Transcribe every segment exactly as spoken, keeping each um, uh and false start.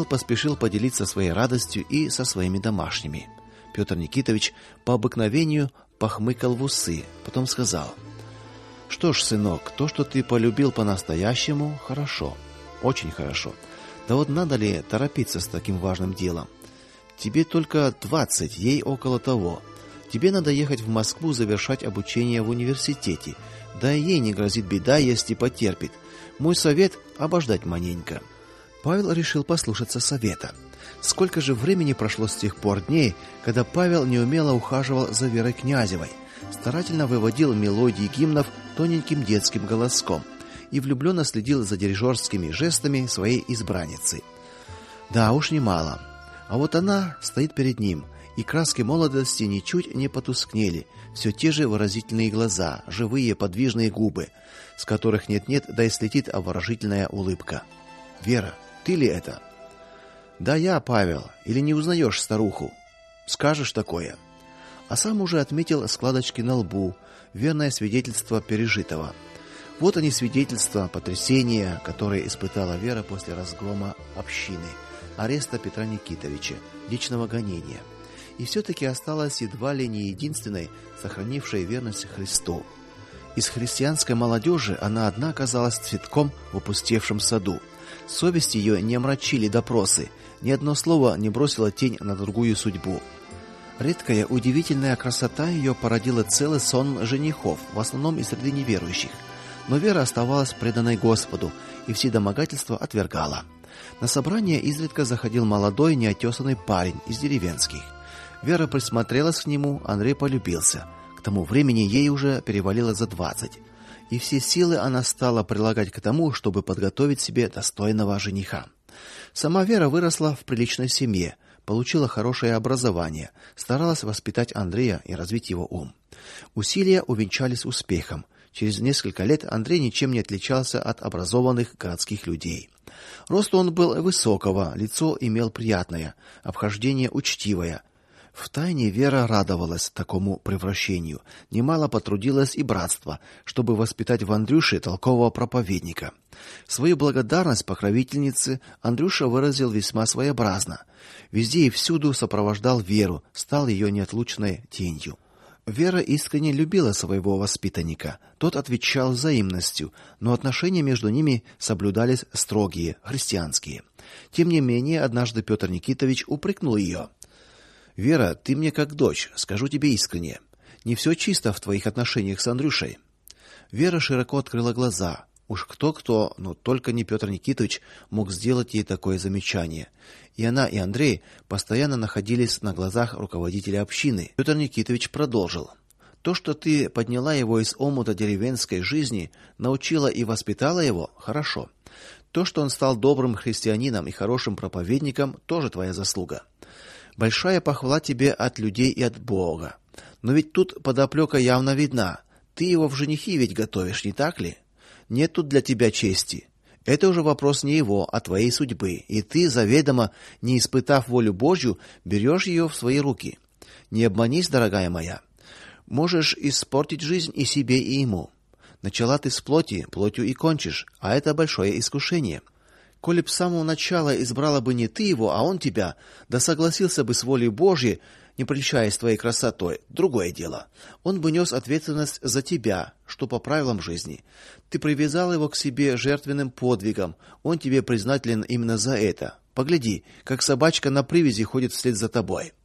Павел поспешил поделиться своей радостью и со своими домашними. Петр Никитович по обыкновению похмыкал в усы, потом сказал: "Что ж, сынок, то, что ты полюбил по-настоящему, хорошо, очень хорошо. Да вот надо ли торопиться с таким важным делом? Тебе только двадцать, ей около того. Тебе надо ехать в Москву завершать обучение в университете. Да и ей не грозит беда, если потерпит. Мой совет обождать маленько". Павел решил послушаться совета. Сколько же времени прошло с тех пор дней, когда Павел неумело ухаживал за Верой Князевой, старательно выводил мелодии гимнов тоненьким детским голоском и влюбленно следил за дирижерскими жестами своей избранницы. Да уж немало. А вот она стоит перед ним, и краски молодости ничуть не потускнели, все те же выразительные глаза, живые подвижные губы, с которых нет-нет, да и слетит обворожительная улыбка. "Вера, ты ли это?" "Да я, Павел. Или не узнаешь старуху? Скажешь такое?" А сам уже отметил складочки на лбу, верное свидетельство пережитого. Вот они, свидетельства потрясения, которые испытала Вера после разгрома общины, ареста Петра Никитовича, личного гонения. И все таки осталась едва ли не единственной, сохранившей верность Христу. Из христианской молодежи она одна оказалась цветком в опустевшем саду. Совесть ее не омрачили допросы, ни одно слово не бросило тень на другую судьбу. Редкая, удивительная красота ее породила целый сон женихов, в основном из среды неверующих. Но Вера оставалась преданной Господу и все домогательства отвергала. На собрание изредка заходил молодой, неотесанный парень из деревенских. Вера присмотрелась к нему, Андрей полюбился. К тому времени ей уже перевалило за двадцать. И все силы она стала прилагать к тому, чтобы подготовить себе достойного жениха. Сама Вера выросла в приличной семье, получила хорошее образование, старалась воспитать Андрея и развить его ум. Усилия увенчались успехом. Через несколько лет Андрей ничем не отличался от образованных городских людей. Рост он был высокого, лицо имел приятное, обхождение учтивое. Втайне Вера радовалась такому превращению. Немало потрудилось и братство, чтобы воспитать в Андрюше толкового проповедника. Свою благодарность покровительнице Андрюша выразил весьма своеобразно. Везде и всюду сопровождал Веру, стал ее неотлучной тенью. Вера искренне любила своего воспитанника. Тот отвечал взаимностью, но отношения между ними соблюдались строгие, христианские. Тем не менее, однажды Петр Никитович упрекнул ее: "Вера, ты мне как дочь, скажу тебе искренне. Не все чисто в твоих отношениях с Андрюшей". Вера широко открыла глаза. Уж кто-кто, но только не Петр Никитович мог сделать ей такое замечание. И она, и Андрей постоянно находились на глазах руководителя общины. Петр Никитович продолжил: "То, что ты подняла его из омута деревенской жизни, научила и воспитала его, хорошо. То, что он стал добрым христианином и хорошим проповедником, тоже твоя заслуга. Большая похвала тебе от людей и от Бога. Но ведь тут подоплека явно видна. Ты его в женихи ведь готовишь, не так ли? Нет тут для тебя чести. Это уже вопрос не его, а твоей судьбы, и ты, заведомо не испытав волю Божью, берешь ее в свои руки. Не обманись, дорогая моя. Можешь испортить жизнь и себе, и ему. Начала ты с плоти, плотью и кончишь, а это большое искушение. Коли б с самого начала избрала бы не ты его, а он тебя, да согласился бы с волей Божьей, не прельщаясь твоей красотой, другое дело. Он бы нес ответственность за тебя, что по правилам жизни. Ты привязал его к себе жертвенным подвигом, он тебе признателен именно за это. Погляди, как собачка на привязи ходит вслед за тобой".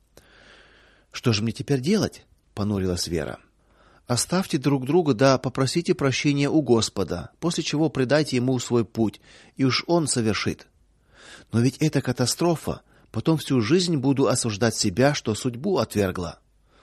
"Что же мне теперь делать?" понурилась Вера. "Оставьте друг друга, да попросите прощения у Господа, после чего предайте ему свой путь, и уж он совершит". "Но ведь это катастрофа. Потом всю жизнь буду осуждать себя, что судьбу отвергла.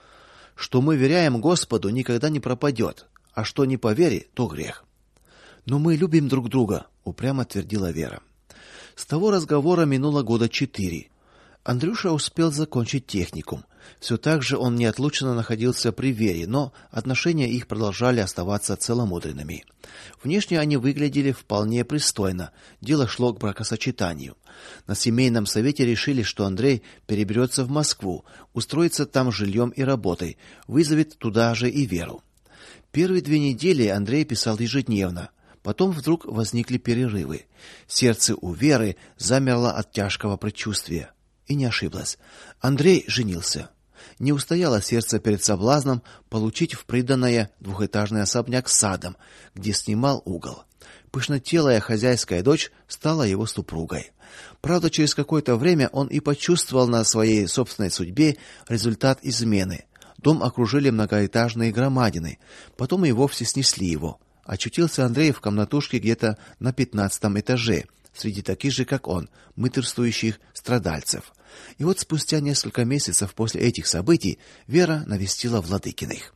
Что мы веряем Господу, никогда не пропадет, а что не по вере, то грех". "Но мы любим друг друга", упрямо твердила Вера. С того разговора минуло года четыре. Андрюша успел закончить техникум. Все так же он неотлучно находился при Вере, но отношения их продолжали оставаться целомудренными. Внешне они выглядели вполне пристойно. Дело шло к бракосочетанию. На семейном совете решили, что Андрей переберется в Москву, устроится там жильем и работой, вызовет туда же и Веру. Первые две недели Андрей писал ежедневно. Потом вдруг возникли перерывы. Сердце у Веры замерло от тяжкого предчувствия. И не ошиблась. Андрей женился. Не устояло сердце перед соблазном получить в приданое двухэтажный особняк с садом, где снимал угол. Пышнотелая хозяйская дочь стала его супругой. Правда, через какое-то время он и почувствовал на своей собственной судьбе результат измены. Дом окружили многоэтажные громадины, потом и вовсе снесли его. Очутился Андрей в комнатушке где-то на пятнадцатом этаже, среди таких же, как он, мытарствующих страдальцев. И вот спустя несколько месяцев после этих событий Вера навестила Владыкиных.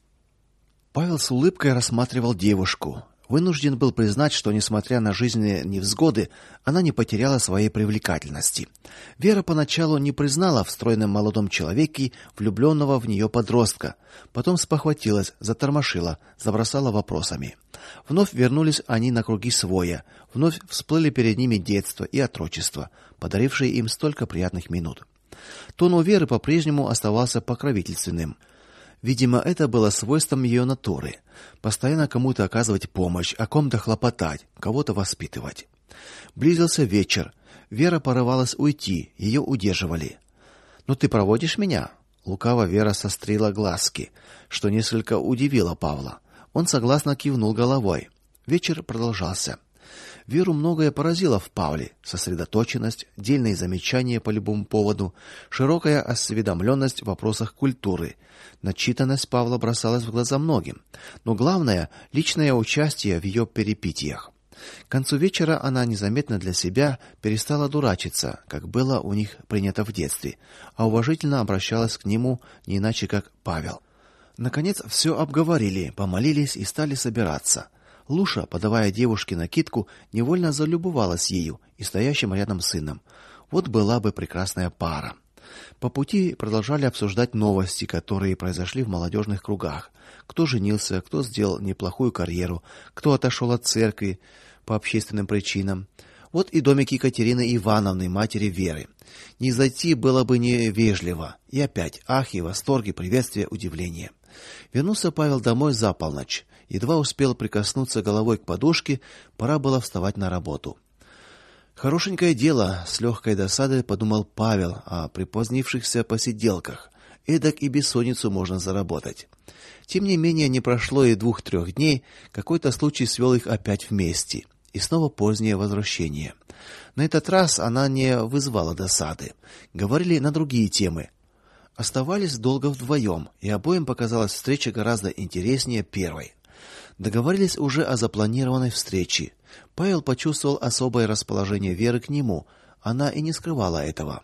Павел с улыбкой рассматривал девушку. Вынужден был признать, что несмотря на жизненные невзгоды, она не потеряла своей привлекательности. Вера поначалу не признала в стройном молодом человеке влюбленного в нее подростка, потом спохватилась, затормошила, забросала вопросами. Вновь вернулись они на круги своя, вновь всплыли перед ними детство и отрочество, подарившие им столько приятных минут. Тон у Веры по-прежнему оставался покровительственным. Видимо, это было свойством ее натуры постоянно кому-то оказывать помощь, о ком-то хлопотать, кого-то воспитывать. Близился вечер. Вера порывалась уйти, ее удерживали. "Ну ты проводишь меня?" Лукаво Вера сострила глазки, что несколько удивило Павла. Он согласно кивнул головой. Вечер продолжался. Веру многое поразило в Павле: сосредоточенность, дельные замечания по любому поводу, широкая осведомленность в вопросах культуры. Начитанность Павла бросалась в глаза многим, но главное личное участие в ее перипетиях. К концу вечера она незаметно для себя перестала дурачиться, как было у них принято в детстве, а уважительно обращалась к нему не иначе как Павел. Наконец все обговорили, помолились и стали собираться. Луша, подавая девушке накидку, невольно залюбовалась ею и стоящим рядом сыном. Вот была бы прекрасная пара. По пути продолжали обсуждать новости, которые произошли в молодежных кругах. Кто женился, кто сделал неплохую карьеру, кто отошел от церкви по общественным причинам. Вот и домик Екатерины Ивановны, матери Веры. Не зайти было бы невежливо. И опять ахи, восторги, приветствия, удивление. Вернулся Павел домой за полночь. Едва успел прикоснуться головой к подушке, пора было вставать на работу. Хорошенькое дело, с легкой досадой подумал Павел о припозднившихся посиделках. Эдак и бессонницу можно заработать. Тем не менее, не прошло и двух-трех дней, какой-то случай свел их опять вместе. И снова позднее возвращение. На этот раз она не вызвала досады. Говорили на другие темы. Оставались долго вдвоем, и обоим показалась встреча гораздо интереснее первой. Договорились уже о запланированной встрече. Павел почувствовал особое расположение Веры к нему. Она и не скрывала этого.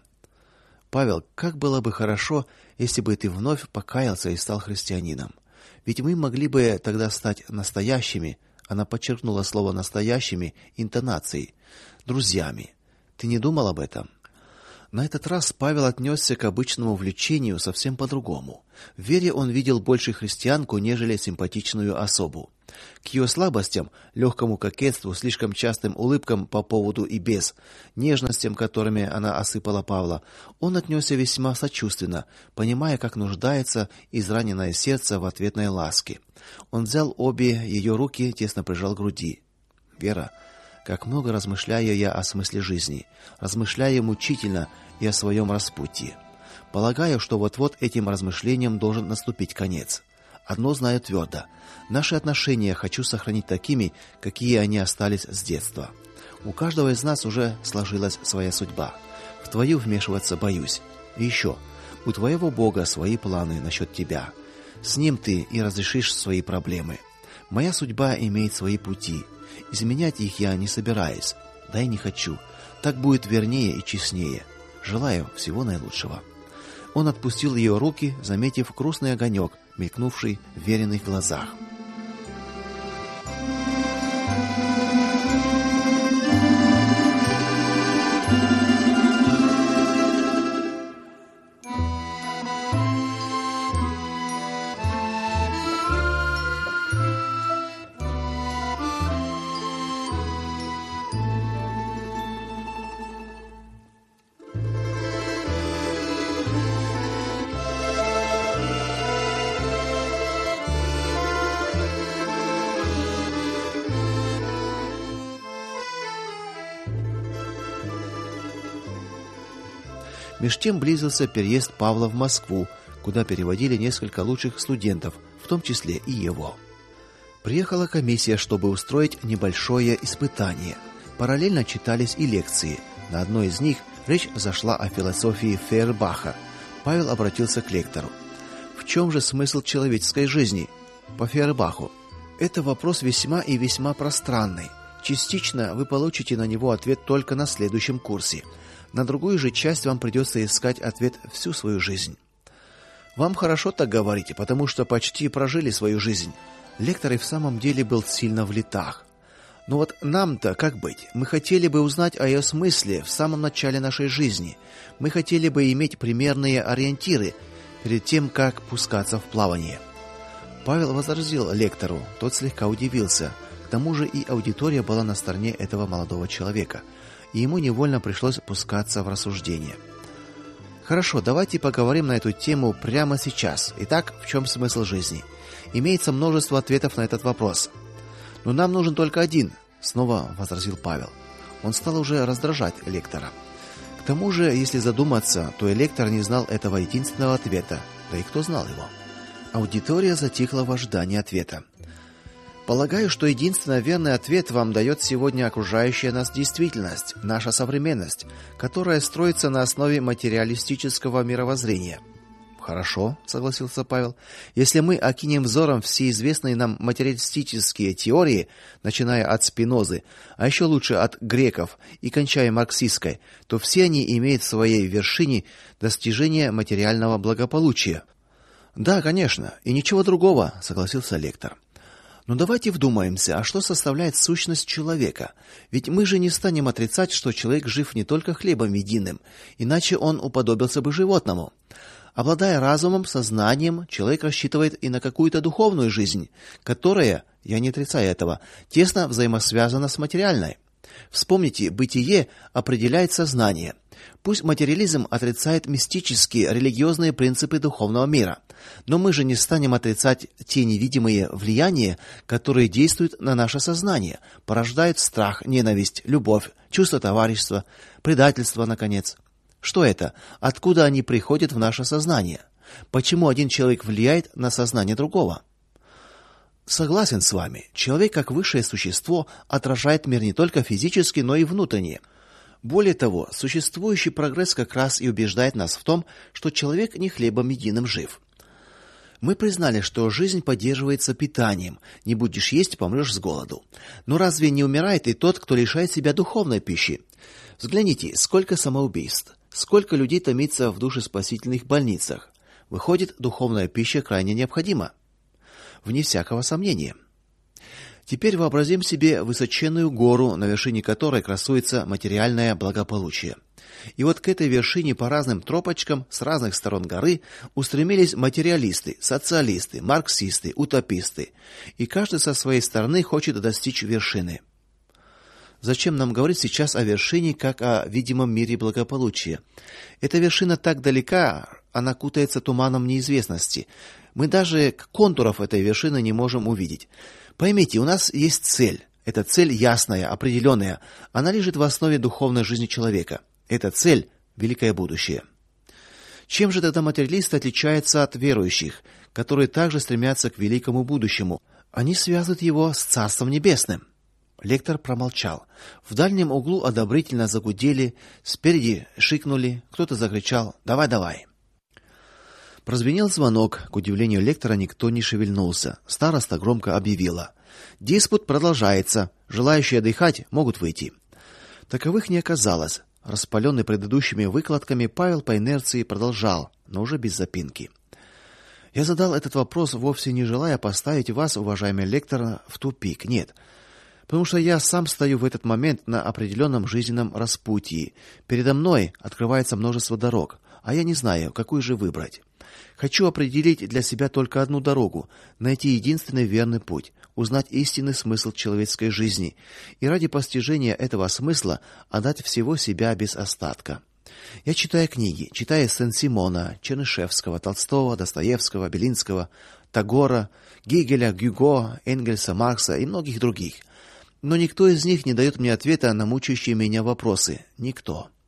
Павел, как было бы хорошо, если бы ты вновь покаялся и стал христианином. Ведь мы могли бы тогда стать настоящими, она подчеркнула слово настоящими интонацией, друзьями. Ты не думал об этом? На этот раз Павел отнесся к обычному влечению совсем по-другому. В Вере он видел больше христианку, нежели симпатичную особу. К ее слабостям, легкому кокетству, слишком частым улыбкам по поводу и без, нежностям, которыми она осыпала Павла, он отнесся весьма сочувственно, понимая, как нуждается израненное сердце в ответной ласке. Он взял обе ее руки, тесно прижал к груди. Вера, как много размышляю я о смысле жизни, размышляю мучительно и о своем распутье. Полагаю, что вот-вот этим размышлениям должен наступить конец. Одно знаю твердо: наши отношения хочу сохранить такими, какие они остались с детства. У каждого из нас уже сложилась своя судьба. В твою вмешиваться боюсь. И еще, у твоего Бога свои планы насчет тебя. С ним ты и разрешишь свои проблемы. Моя судьба имеет свои пути. Изменять их я не собираюсь, да и не хочу. Так будет вернее и честнее. Желаю всего наилучшего. Он отпустил ее руки, заметив грустный огонек, мелькнувший в Вериных глазах. Меж тем близился переезд Павла в Москву, куда переводили несколько лучших студентов, в том числе и его. Приехала комиссия, чтобы устроить небольшое испытание. Параллельно читались и лекции. На одной из них речь зашла о философии Фейербаха. Павел обратился к лектору. В чем же смысл человеческой жизни по Фейербаху? Это вопрос весьма и весьма пространный. Частично вы получите на него ответ только на следующем курсе. На другую же часть вам придется искать ответ всю свою жизнь. Вам хорошо так говорите, потому что почти прожили свою жизнь. Лектор и в самом деле был сильно в летах. Но вот нам-то как быть? Мы хотели бы узнать о ее смысле в самом начале нашей жизни. Мы хотели бы иметь примерные ориентиры перед тем, как пускаться в плавание. Павел возразил лектору. Тот слегка удивился. К тому же и аудитория была на стороне этого молодого человека, и ему невольно пришлось пускаться в рассуждения. Хорошо, давайте поговорим на эту тему прямо сейчас. Итак, в чем смысл жизни? Имеется множество ответов на этот вопрос. Но нам нужен только один, снова возразил Павел. Он стал уже раздражать лектора. К тому же, если задуматься, то и лектор не знал этого единственного ответа. Да и кто знал его? Аудитория затихла в ожидании ответа. Полагаю, что единственно верный ответ вам дает сегодня окружающая нас действительность, наша современность, которая строится на основе материалистического мировоззрения. Хорошо, согласился Павел. Если мы окинем взором все известные нам материалистические теории, начиная от Спинозы, а еще лучше от греков и кончая марксистской, то все они имеют в своей вершине достижение материального благополучия. Да, конечно, и ничего другого, согласился лектор. Но давайте вдумаемся, а что составляет сущность человека? Ведь мы же не станем отрицать, что человек жив не только хлебом единым, иначе он уподобился бы животному. Обладая разумом, сознанием, человек рассчитывает и на какую-то духовную жизнь, которая, я не отрицаю этого, тесно взаимосвязана с материальной. Вспомните, бытие определяет сознание. Пусть материализм отрицает мистические, религиозные принципы духовного мира, но мы же не станем отрицать те невидимые влияния, которые действуют на наше сознание, порождают страх, ненависть, любовь, чувство товарищества, предательство, наконец. Что это? Откуда они приходят в наше сознание? Почему один человек влияет на сознание другого? Согласен с вами. Человек, как высшее существо, отражает мир не только физически, но и внутренне. Более того, существующий прогресс как раз и убеждает нас в том, что человек не хлебом единым жив. Мы признали, что жизнь поддерживается питанием. Не будешь есть, помрешь с голоду. Но разве не умирает и тот, кто лишает себя духовной пищи? Взгляните, сколько самоубийств, сколько людей томится в душеспасительных больницах. Выходит, духовная пища крайне необходима. Вне всякого сомнения. Теперь вообразим себе высоченную гору, на вершине которой красуется материальное благополучие. И вот к этой вершине по разным тропочкам с разных сторон горы устремились материалисты, социалисты, марксисты, утописты, и каждый со своей стороны хочет достичь вершины. Зачем нам говорить сейчас о вершине, как о видимом мире благополучия? Эта вершина так далека, она кутается туманом неизвестности. Мы даже контуров этой вершины не можем увидеть. Поймите, у нас есть цель. Эта цель ясная, определенная. Она лежит в основе духовной жизни человека. Эта цель великое будущее. Чем же тогда материалисты отличаются от верующих, которые также стремятся к великому будущему? Они связывают его с Царством Небесным. Лектор промолчал. В дальнем углу одобрительно загудели, спереди шикнули, кто-то закричал: "Давай, давай!" Прозвенел звонок. К удивлению лектора никто не шевельнулся. Староста громко объявила: "Диспут продолжается. Желающие отдыхать могут выйти". Таковых не оказалось. Распаленный предыдущими выкладками, Павел по инерции продолжал, но уже без запинки. Я задал этот вопрос вовсе не желая поставить вас, уважаемый лектор, в тупик. Нет. Потому что я сам стою в этот момент на определенном жизненном распутье. Передо мной открывается множество дорог, а я не знаю, какую же выбрать. Хочу определить для себя только одну дорогу, найти единственный верный путь, узнать истинный смысл человеческой жизни и ради постижения этого смысла отдать всего себя без остатка. Я читаю книги, читаю Сен-Симона, Чернышевского, Толстого, Достоевского, Белинского, Тагора, Гегеля, Гюго, Энгельса, Маркса и многих других. Но никто из них не дает мне ответа на мучающие меня вопросы. Никто.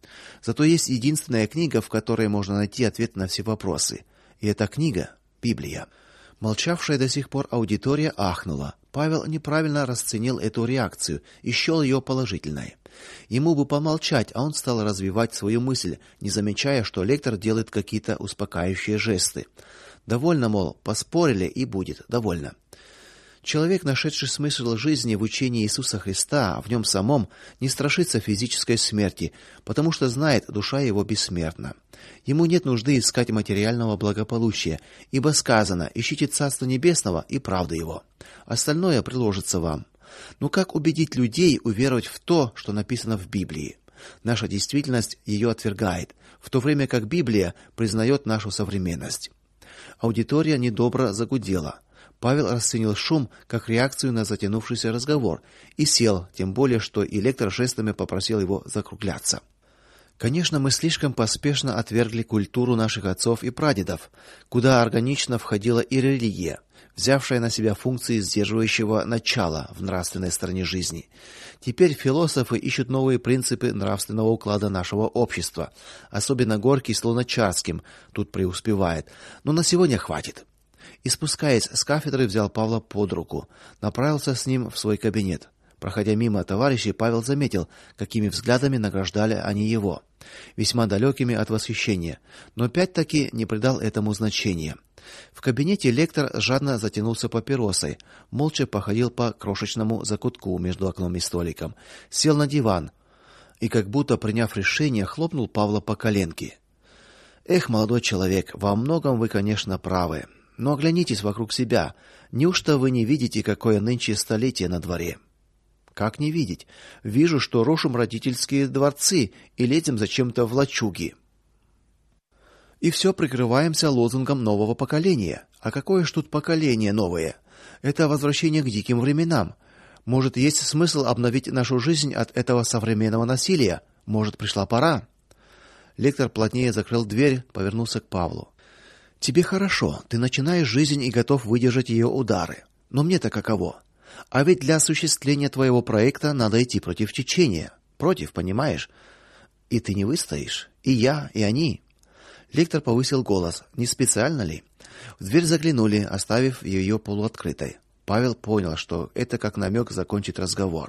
Зато есть единственная книга, в которой можно найти ответ на все вопросы. И эта книга Библия. Молчавшая до сих пор аудитория ахнула. Павел неправильно расценил эту реакцию и счёл ее положительной. Ему бы помолчать, а он стал развивать свою мысль, не замечая, что лектор делает какие-то успокаивающие жесты. Довольно, мол, поспорили и будет довольно. Человек, нашедший смысл жизни в учении Иисуса Христа, в нем самом не страшится физической смерти, потому что знает, душа его бессмертна. Ему нет нужды искать материального благополучия, ибо сказано: ищите Царство Небесного и правды его. Остальное приложится вам. Но как убедить людей уверовать в то, что написано в Библии? Наша действительность ее отвергает, в то время как Библия признает нашу современность. Аудитория недобро загудела. Павел расценил шум как реакцию на затянувшийся разговор и сел, тем более что и лектор жестами попросил его закругляться. Конечно, мы слишком поспешно отвергли культуру наших отцов и прадедов, куда органично входила и религия, взявшая на себя функции сдерживающего начала в нравственной стороне жизни. Теперь философы ищут новые принципы нравственного уклада нашего общества. Особенно Горький с Луначарским тут преуспевает. Но на сегодня хватит. И, спускаясь с кафедры, взял Павла под руку, направился с ним в свой кабинет. Проходя мимо товарищей, Павел заметил, какими взглядами награждали они его, весьма далекими от восхищения, но опять-таки не придал этому значения. В кабинете лектор жадно затянулся папиросой, молча походил по крошечному закутку между окном и столиком, сел на диван и, как будто приняв решение, хлопнул Павла по коленке. Эх, молодой человек, во многом вы, конечно, правы. Но оглянитесь вокруг себя. Неужто вы не видите, какое нынче столетие на дворе? Как не видеть? Вижу, что рушим родительские дворцы и лезем зачем-то в лачуги. И все прикрываемся лозунгом нового поколения. А какое ж тут поколение новое? Это возвращение к диким временам. Может, есть смысл обновить нашу жизнь от этого современного насилия? Может, пришла пора? Лектор плотнее закрыл дверь, повернулся к Павлу. Тебе хорошо, ты начинаешь жизнь и готов выдержать ее удары. Но мне-то каково? А ведь для осуществления твоего проекта надо идти против течения. Против, понимаешь? И ты не выстоишь, и я, и они. Лектор повысил голос. Не специально ли? В дверь заглянули, оставив ее полуоткрытой. Павел понял, что это как намек закончить разговор.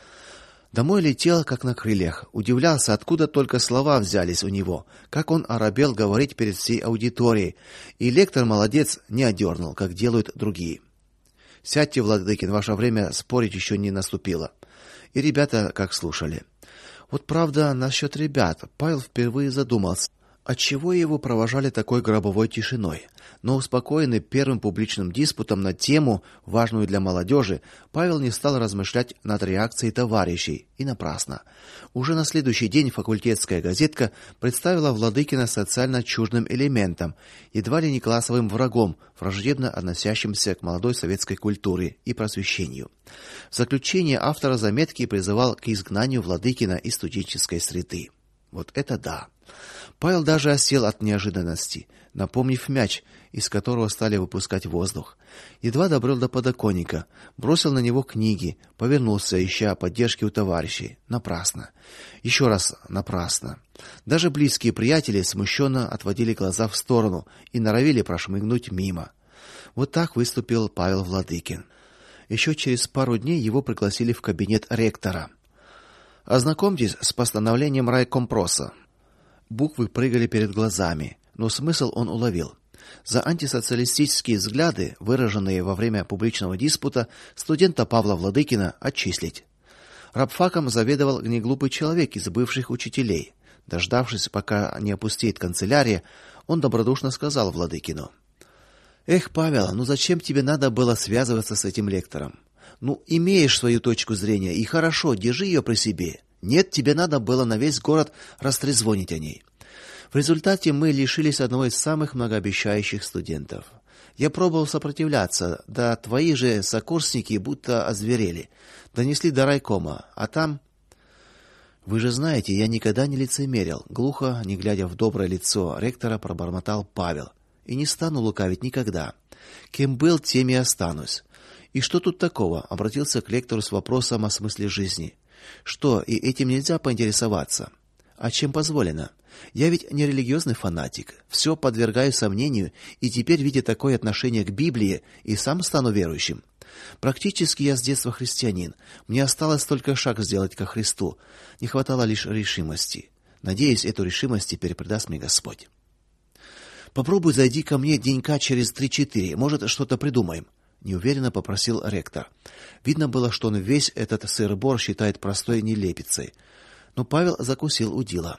Домой летел как на крыльях, удивлялся, откуда только слова взялись у него, как он оробел говорить перед всей аудиторией. И лектор молодец, не одернул, как делают другие. Сядьте, Владыкин, ваше время спорить еще не наступило. И ребята как слушали. Вот правда, насчет ребят. Павел впервые задумался, отчего его провожали такой гробовой тишиной. Но успокоенный первым публичным диспутом на тему, важную для молодежи, Павел не стал размышлять над реакцией товарищей, и напрасно. Уже на следующий день факультетская газетка представила Владыкина социально чуждым элементом, едва ли не классовым врагом, враждебно относящимся к молодой советской культуре и просвещению. В заключение автор заметки призывал к изгнанию Владыкина из студенческой среды. Вот это да. Павел даже осел от неожиданности, напомнив мяч, из которого стали выпускать воздух. Едва добрел до подоконника, бросил на него книги, повернулся, ища поддержки у товарищей. Напрасно. Еще раз напрасно. Даже близкие приятели смущенно отводили глаза в сторону и норовили прошмыгнуть мимо. Вот так выступил Павел Владыкин. Еще через пару дней его пригласили в кабинет ректора. Ознакомьтесь с постановлением райкомпроса. Буквы прыгали перед глазами, но смысл он уловил. За антисоциалистические взгляды, выраженные во время публичного диспута, студента Павла Владыкина отчислить. Рабфаком заведовал неглупый человек из бывших учителей. Дождавшись, пока не опустеет канцелярия, он добродушно сказал Владыкину: "Эх, Павел, ну зачем тебе надо было связываться с этим лектором? Ну, имеешь свою точку зрения, и хорошо, держи ее при себе. Нет, тебе надо было на весь город растрезвонить о ней. В результате мы лишились одного из самых многообещающих студентов. Я пробовал сопротивляться, да твои же сокурсники будто озверели. Донесли до райкома, а там... Вы же знаете, я никогда не лицемерил", глухо, не глядя в доброе лицо ректора, пробормотал Павел. "И не стану лукавить никогда. Кем был, тем и останусь. И что тут такого?" Обратился к лектору с вопросом о смысле жизни. "Что, и этим нельзя поинтересоваться?" А чем позволено? Я ведь не религиозный фанатик, все подвергаю сомнению, и теперь, видя такое отношение к Библии, и сам стану верующим. Практически я с детства христианин. Мне осталось только шаг сделать ко Христу. Не хватало лишь решимости. Надеюсь, эту решимость теперь придаст мне Господь. Попробуй зайди ко мне денька через три-четыре, может, что-то придумаем, неуверенно попросил ректор. Видно было, что он весь этот сыр-бор считает простой нелепицей. Но Павел закусил удила.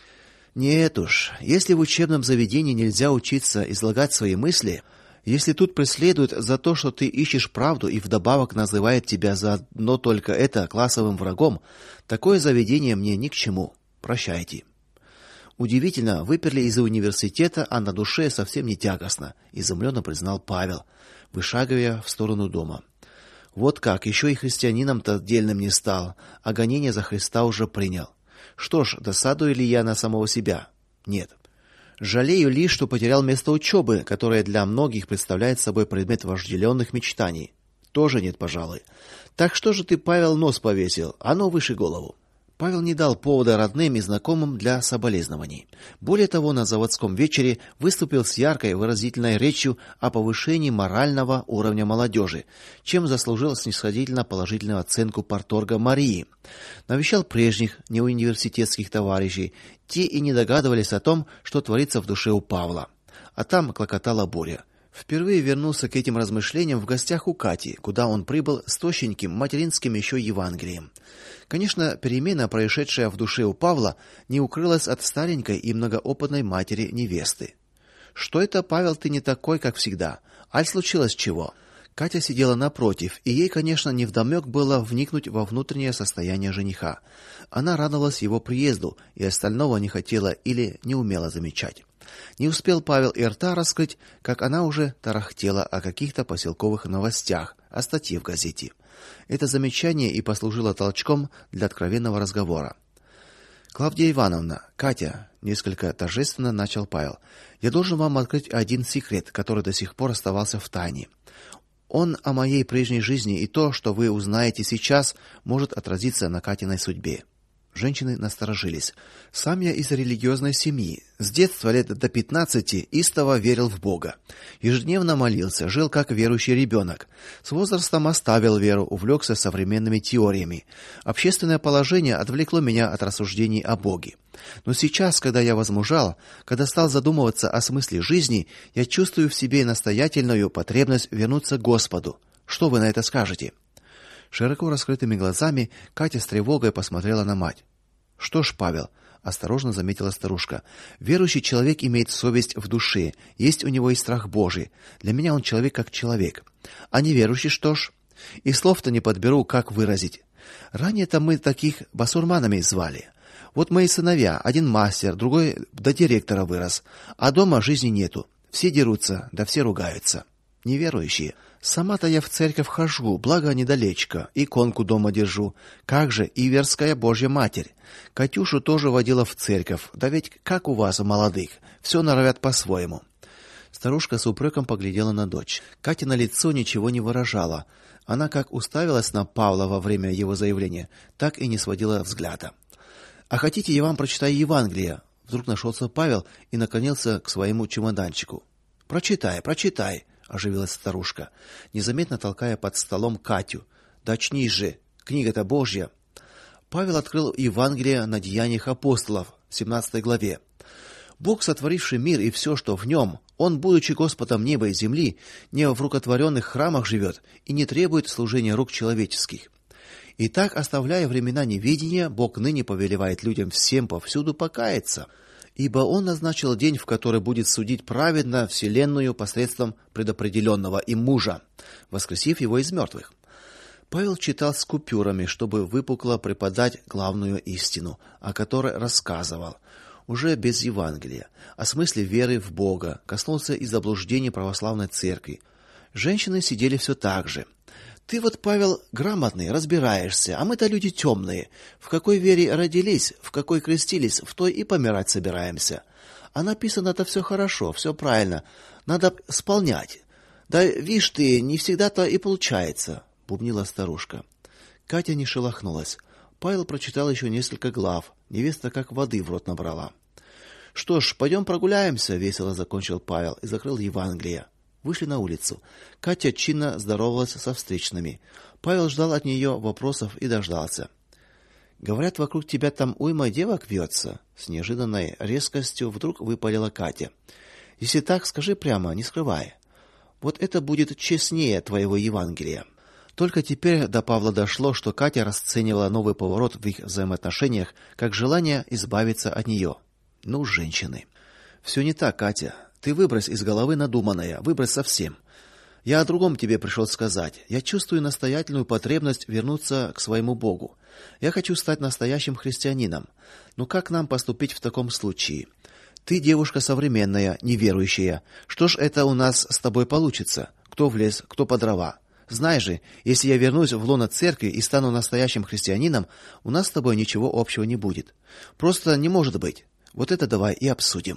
Нет уж, если в учебном заведении нельзя учиться излагать свои мысли, если тут преследуют за то, что ты ищешь правду и вдобавок называют тебя заодно только это классовым врагом, такое заведение мне ни к чему. Прощайте. Удивительно, выперли из университета, а на душе совсем не тягостно, изумленно признал Павел, вышагивая в сторону дома. Вот как, еще и христианином-то отдельным не стал, а гонение за Христа уже принял. Что ж, досадую ли я на самого себя? Нет. Жалею лишь, что потерял место учебы, которое для многих представляет собой предмет вожделенных мечтаний. Тоже нет, пожалуй. Так что же ты, Павел, нос повесил? А ну, выше голову. Павел не дал повода родным и знакомым для соболезнований. Более того, на заводском вечере выступил с яркой выразительной речью о повышении морального уровня молодежи, чем заслужил снисходительно положительную оценку парторга Марии. Навещал прежних неуниверситетских товарищей, те и не догадывались о том, что творится в душе у Павла. А там клокотала буря. Впервые вернулся к этим размышлениям в гостях у Кати, куда он прибыл с тощеньким материнским еще Евангелием. Конечно, перемена, происшедшая в душе у Павла, не укрылась от старенькой и многоопытной матери невесты. Что это, Павел, ты не такой, как всегда? Аль случилось чего? Катя сидела напротив, и ей, конечно, невдомек было вникнуть во внутреннее состояние жениха. Она радовалась его приезду и остального не хотела или не умела замечать. Не успел Павел и рта раскрыть, как она уже тарахтела о каких-то поселковых новостях, о статье в газете. Это замечание и послужило толчком для откровенного разговора. Клавдия Ивановна, Катя, несколько торжественно начал Павел. Я должен вам открыть один секрет, который до сих пор оставался в тайне. Он о моей прежней жизни, и то, что вы узнаете сейчас, может отразиться на Катиной судьбе. Женщины насторожились. Сам я из религиозной семьи. С детства лет до пятнадцати истово верил в Бога. Ежедневно молился, жил как верующий ребенок. С возрастом оставил веру, увлекся современными теориями. Общественное положение отвлекло меня от рассуждений о Боге. Но сейчас, когда я возмужал, когда стал задумываться о смысле жизни, я чувствую в себе настоятельную потребность вернуться к Господу. Что вы на это скажете? Широко раскрытыми глазами Катя с тревогой посмотрела на мать. Что ж, Павел, осторожно заметила старушка. Верующий человек имеет совесть в душе, есть у него и страх Божий. Для меня он человек как человек. А неверующий что ж? И слов-то не подберу, как выразить. Ранее-то мы таких басурманами звали. Вот мои сыновья, один мастер, другой до директора вырос, а дома жизни нету. Все дерутся, да все ругаются. Неверующие. Сама-то я в церковь хожу, благо недалечко, иконку дома держу. Как же Иверская Божья Матерь. Катюшу тоже водила в церковь. Да ведь как у вас, у молодых, все норовят по-своему. Старушка с упреком поглядела на дочь. Катя на лицо ничего не выражала. Она как уставилась на Павла во время его заявления, так и не сводила взгляда. А хотите, я вам прочитаю Евангелие? Вдруг нашелся Павел и наклонился к своему чемоданчику. Прочитай, прочитай, оживилась старушка, незаметно толкая под столом Катю. Да очнись же, книга-то Божья. Павел открыл Евангелие на Деяниях апостолов, в семнадцатой главе. Бог, сотворивший мир и все, что в нем, он, будучи Господом неба и земли, не в рукотворенных храмах живет и не требует служения рук человеческих. Итак, оставляя времена неведения, Бог ныне повелевает людям всем повсюду покаяться, ибо он назначил день, в который будет судить праведно вселенную посредством предопределенного им мужа, воскресив его из мертвых. Павел читал с купюрами, чтобы выпукло преподать главную истину, о которой рассказывал, уже без Евангелия, о смысле веры в Бога, коснулся и заблуждений православной церкви. Женщины сидели все так же. Ты вот, Павел, грамотный, разбираешься, а мы-то люди темные. В какой вере родились, в какой крестились, в той и помирать собираемся. А написано-то все хорошо, все правильно. Надо исполнять. Да, вишь ты, не всегда-то и получается, бубнила старушка. Катя не шелохнулась. Павел прочитал еще несколько глав, Невеста как воды в рот набрала. Что ж, пойдем прогуляемся, весело закончил Павел и закрыл Евангелие. Вышли на улицу. Катя чинно здоровалась со встречными. Павел ждал от нее вопросов и дождался. Говорят, вокруг тебя там уйма девок вьется», — с неожиданной резкостью вдруг выпалила Катя. Если так, скажи прямо, не скрывай. Вот это будет честнее твоего Евангелия. Только теперь до Павла дошло, что Катя расценивала новый поворот в их взаимоотношениях как желание избавиться от нее. Ну, женщины. Все не так, Катя. Ты выбрось из головы надуманное, выбрось совсем. Я о другом тебе пришел сказать. Я чувствую настоятельную потребность вернуться к своему Богу. Я хочу стать настоящим христианином. Но как нам поступить в таком случае? Ты девушка современная, неверующая. Что ж это у нас с тобой получится? Кто в лес, кто по дрова? Знаешь же, если я вернусь в лоно церкви и стану настоящим христианином, у нас с тобой ничего общего не будет. Просто не может быть. Вот это давай и обсудим.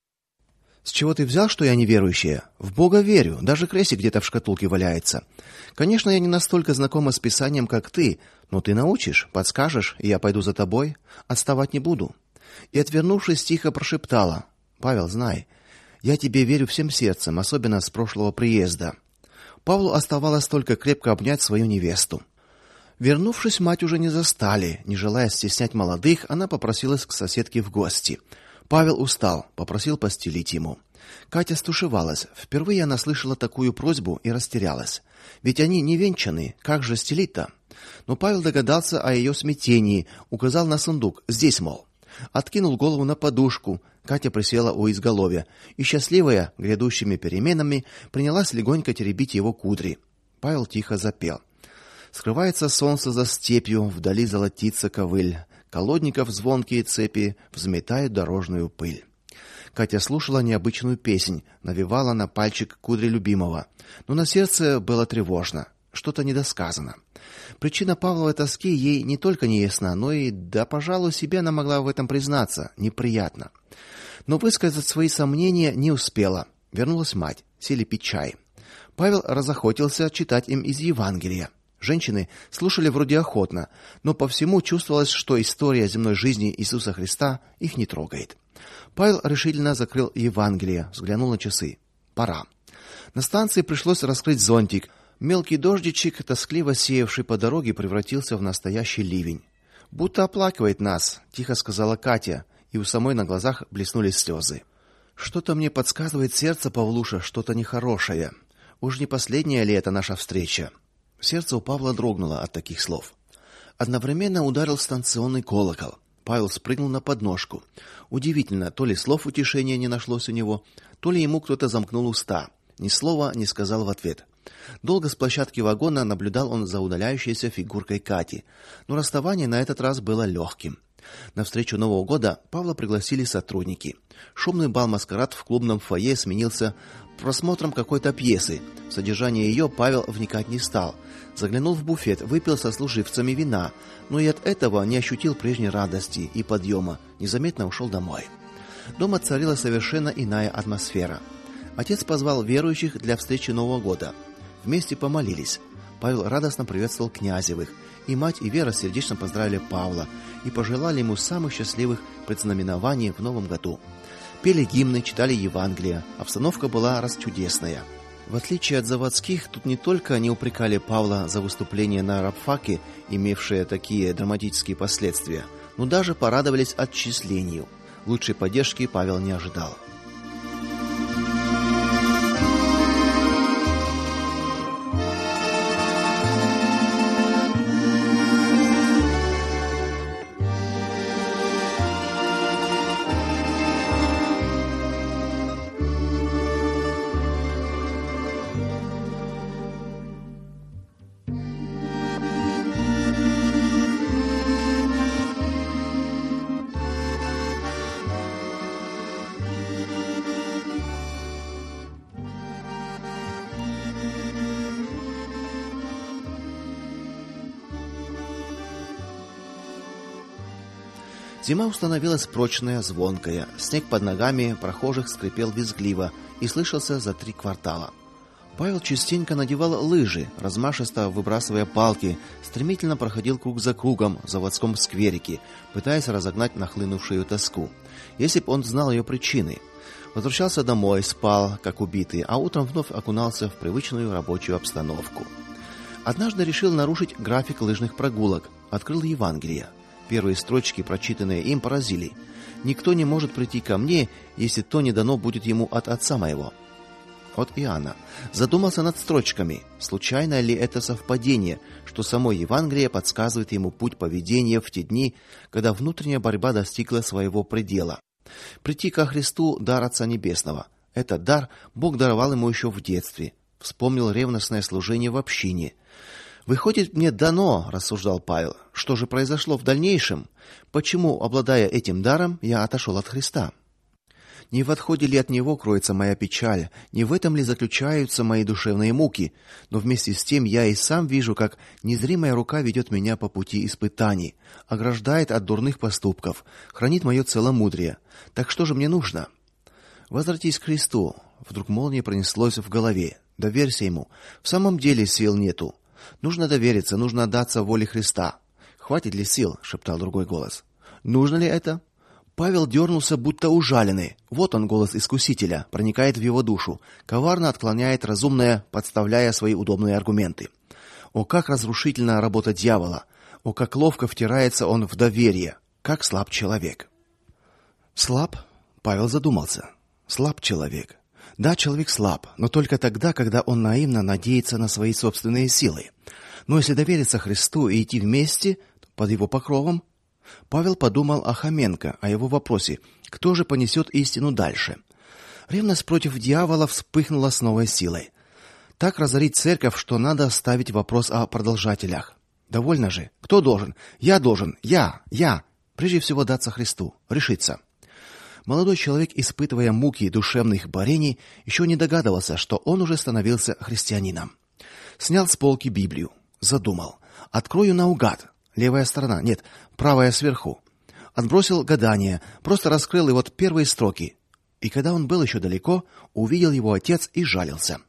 С чего ты взял, что я неверующая? В Бога верю, даже крестик где-то в шкатулке валяется. Конечно, я не настолько знакома с Писанием, как ты, но ты научишь, подскажешь, и я пойду за тобой, отставать не буду. И, отвернувшись, тихо прошептала: Павел, знай, я тебе верю всем сердцем, особенно с прошлого приезда. Павлу оставалось только крепко обнять свою невесту. Вернувшись, мать уже не застали. Не желая стеснять молодых, она попросилась к соседке в гости. Павел устал, попросил постелить ему. Катя стушевалась. Впервые она слышала такую просьбу и растерялась. Ведь они не венчаны, как же стелить-то? Но Павел догадался о ее смятении, указал на сундук. Здесь, мол. Откинул голову на подушку. Катя присела у изголовья и, счастливая грядущими переменами, принялась легонько теребить его кудри. Павел тихо запел. Скрывается солнце за степью, вдали золотится ковыль. Колодников звонкие цепи взметают дорожную пыль. Катя слушала необычную песнь, навевала на пальчик кудри любимого, но на сердце было тревожно, что-то недосказано. Причина Павловой тоски ей не только не ясна, но и, да, пожалуй, себе она могла в этом признаться, неприятно. Но высказать свои сомнения не успела. Вернулась мать, сели пить чай. Павел разохотился читать им из Евангелия. Женщины слушали вроде охотно, но по всему чувствовалось, что история земной жизни Иисуса Христа их не трогает. Павел решительно закрыл Евангелие, взглянул на часы. Пора. На станции пришлось раскрыть зонтик. Мелкий дождичек, тоскливо сеявший по дороге, превратился в настоящий ливень. Будто оплакивает нас, тихо сказала Катя, и у самой на глазах блеснули слезы. Что-то мне подсказывает сердце, Павлуша, что-то нехорошее. Уж не последняя ли это наша встреча? Сердце у Павла дрогнуло от таких слов. Одновременно ударил станционный колокол. Павел спрыгнул на подножку. Удивительно, то ли слов утешения не нашлось у него, то ли ему кто-то замкнул уста. Ни слова не сказал в ответ. Долго с площадки вагона наблюдал он за удаляющейся фигуркой Кати, но расставание на этот раз было легким. На встречу Нового года Павла пригласили сотрудники. Шумный бал-маскарад в клубном фойе сменился просмотром какой-то пьесы. В содержание ее Павел вникать не стал. Заглянул в буфет, выпил со служивцами вина, но и от этого не ощутил прежней радости и подъема, незаметно ушел домой. Дома царила совершенно иная атмосфера. Отец позвал верующих для встречи Нового года. Вместе помолились. Павел радостно приветствовал Князевых, и мать и Вера сердечно поздравили Павла и пожелали ему самых счастливых предзнаменований в новом году. Пели гимны, читали Евангелие. Обстановка была расчудесная. В отличие от заводских, тут не только не упрекали Павла за выступление на рабфаке, имевшее такие драматические последствия, но даже порадовались отчислению. Лучшей поддержки Павел не ожидал. Зима установилась прочная, звонкая. Снег под ногами прохожих скрипел визгливо и слышался за три квартала. Павел частенько надевал лыжи, размашисто выбрасывая палки, стремительно проходил круг за кругом в заводском скверике, пытаясь разогнать нахлынувшую тоску. Если бы он знал ее причины. Возвращался домой, спал, как убитый, а утром вновь окунался в привычную рабочую обстановку. Однажды решил нарушить график лыжных прогулок, открыл Евангелие. Первые строчки, прочитанные им, поразили. «Никто не может прийти ко мне, если то не дано будет ему от Отца моего». От Иоанна. Задумался над строчками. Случайно ли это совпадение, что само Евангелие подсказывает ему путь поведения в те дни, когда внутренняя борьба достигла своего предела? Прийти ко Христу — дар Отца Небесного. Этот дар Бог даровал ему еще в детстве. Вспомнил ревностное служение в общине. «Выходит, мне дано, — рассуждал Павел, — что же произошло в дальнейшем? Почему, обладая этим даром, я отошел от Христа? Не в отходе ли от Него кроется моя печаль, не в этом ли заключаются мои душевные муки? Но вместе с тем я и сам вижу, как незримая рука ведет меня по пути испытаний, ограждает от дурных поступков, хранит мое целомудрие. Так что же мне нужно? Возвратись к Христу». Вдруг молния пронеслось в голове. Доверься Ему. В самом деле сил нету. Нужно довериться, нужно отдаться воле Христа. «Хватит ли сил?» — шептал другой голос. «Нужно ли это?» Павел дернулся, будто ужаленный. Вот он, голос искусителя, проникает в его душу, коварно отклоняет разумное, подставляя свои удобные аргументы. О, как разрушительна работа дьявола! О, как ловко втирается он в доверие! Как слаб человек! Слаб? Павел задумался. Слаб человек. Да, человек слаб, но только тогда, когда он наивно надеется на свои собственные силы. Но если довериться Христу и идти вместе под Его покровом, Павел подумал о Хоменко, о его вопросе: кто же понесет истину дальше? Ревность против дьявола вспыхнула с новой силой. Так разорить церковь, что надо ставить вопрос о продолжателях. Довольно же. Кто должен? Я должен. Я. Я. Прежде всего даться Христу. Решиться. Молодой человек, испытывая муки душевных борений, еще не догадывался, что он уже становился христианином. Снял с полки Библию. Задумал. Открою наугад. Левая сторона. Нет, правая сверху. Отбросил гадание, просто раскрыл и вот первые строки. И когда он был еще далеко, увидел его отец и жалился.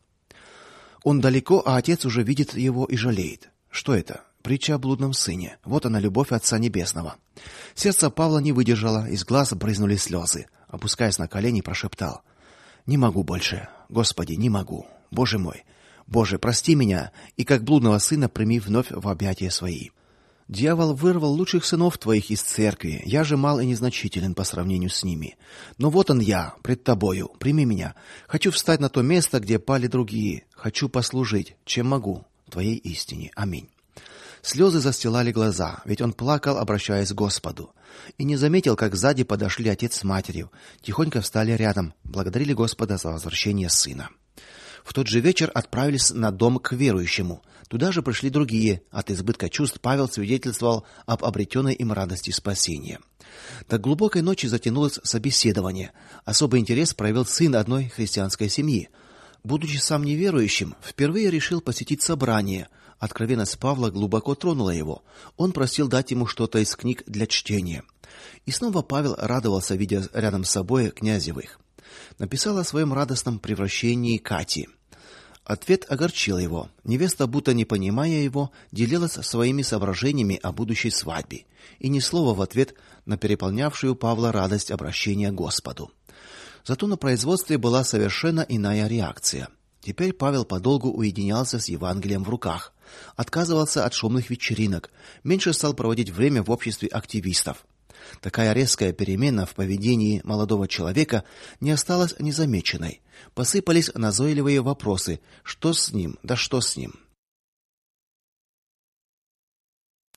Он далеко, а отец уже видит его и жалеет. Что это? Притча о блудном сыне. Вот она, любовь Отца Небесного. Сердце Павла не выдержало, из глаз брызнули слезы. Опускаясь на колени, прошептал: «Не могу больше. Господи, не могу. Боже мой. Боже, прости меня, и как блудного сына прими вновь в объятия свои. Дьявол вырвал лучших сынов твоих из церкви, я же мал и незначителен по сравнению с ними. Но вот он я, пред тобою, прими меня. Хочу встать на то место, где пали другие. Хочу послужить, чем могу, твоей истине. Аминь». Слезы застилали глаза, ведь он плакал, обращаясь к Господу. И не заметил, как сзади подошли отец с матерью, тихонько встали рядом, благодарили Господа за возвращение сына. В тот же вечер отправились на дом к верующему. Туда же пришли другие. От избытка чувств Павел свидетельствовал об обретенной им радости спасения. До глубокой ночи затянулось собеседование. Особый интерес проявил сын одной христианской семьи. Будучи сам неверующим, впервые решил посетить собрание. Откровенность Павла глубоко тронула его. Он просил дать ему что-то из книг для чтения. И снова Павел радовался, видя рядом с собой Князевых. Написал о своем радостном превращении Кати. Ответ огорчил его. Невеста, будто не понимая его, делилась своими соображениями о будущей свадьбе, и ни слова в ответ на переполнявшую Павла радость обращения к Господу. Зато на производстве была совершенно иная реакция. Теперь Павел подолгу уединялся с Евангелием в руках, отказывался от шумных вечеринок, меньше стал проводить время в обществе активистов. Такая резкая перемена в поведении молодого человека не осталась незамеченной. Посыпались назойливые вопросы: что с ним, да что с ним?